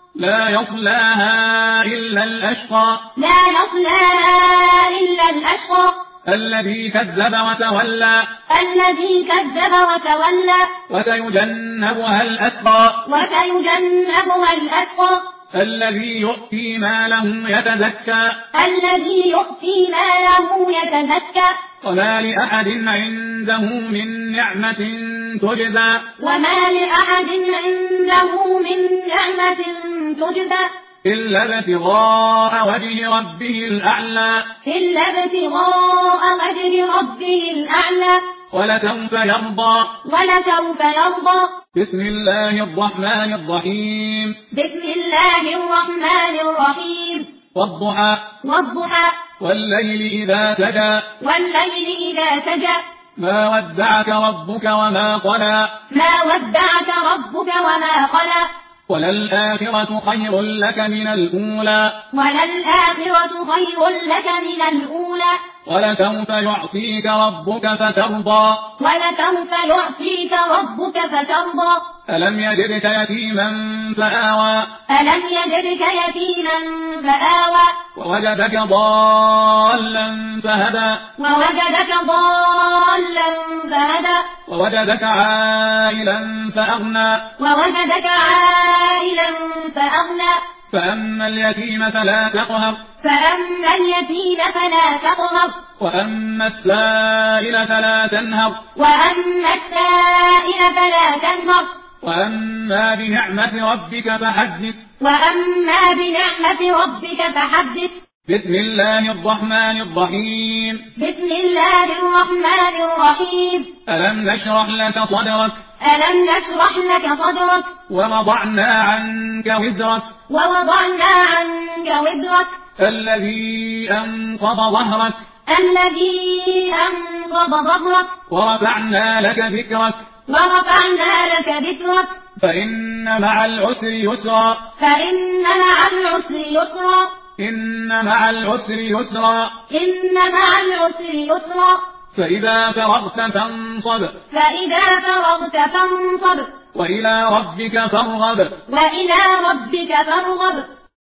لا يصلاها إلا الأشقى لا يصلاها إلا الأشقى الذي كذب وتولى الذي كذب وتولى وسيجنبها الأتقى وسيجنبها الأتقى الذي يؤتي ماله يتزكى الذي يؤتي ماله يتزكى وما لأحد عنده من نعمة تجزى وما لأحد عنده من نعمة تجزى إلا ابتغاء وجه ربه الأعلى إلا ابتغاء وجه ربه الأعلى ولسوف يرضى ولسوف يرضى. بسم الله الرحمن الرحيم بسم الله الرحمن الرحيم والضحى والضحى والليل إذا سجى والليل إذا سجى ما ودعك ربك وما قلى ما ودعك ربك وما قلى وللآخرة خير لك من الأولى وللآخرة خير لك من الأولى ولسوف يعطيك ربك فترضى ولسوف يعطيك ربك فترضى. ألم يجدك يتيما فآوى ألم يجدك يتيما فآوى ووجدك ضالا فهدى ووجدك ضالا فهدى ووجدك عائلا فأغنى ووجدك عائلا فأغنى. فأما اليتيم فلا تقهر فأما اليتيم فلا تقهر وأما السائل فلا تنهر وأما السائل فلا تنهر وأما بنعمة ربك فحدث وأما بنعمة ربك فحدث. بسم الله الرحمن الرحيم بسم الله الرحمن الرحيم ألم نشرح لك صدرك ألم نشرح لك صدرك ووضعنا عنك وزرك ووضعنا عنك وزرك الذي أنقض ظهرك الذي أنقض ظهرك ورفعنا لك ذكرك ورفعنا لك ذكرك فإن مع العسر يسرا فإن مع العسر يسرا إن مع العسر يسرا إن مع العسر يسرا. فإذا فرغت فانصب فإذا فرغت فانصب وإلى ربك فارغب وإلى ربك فارغب.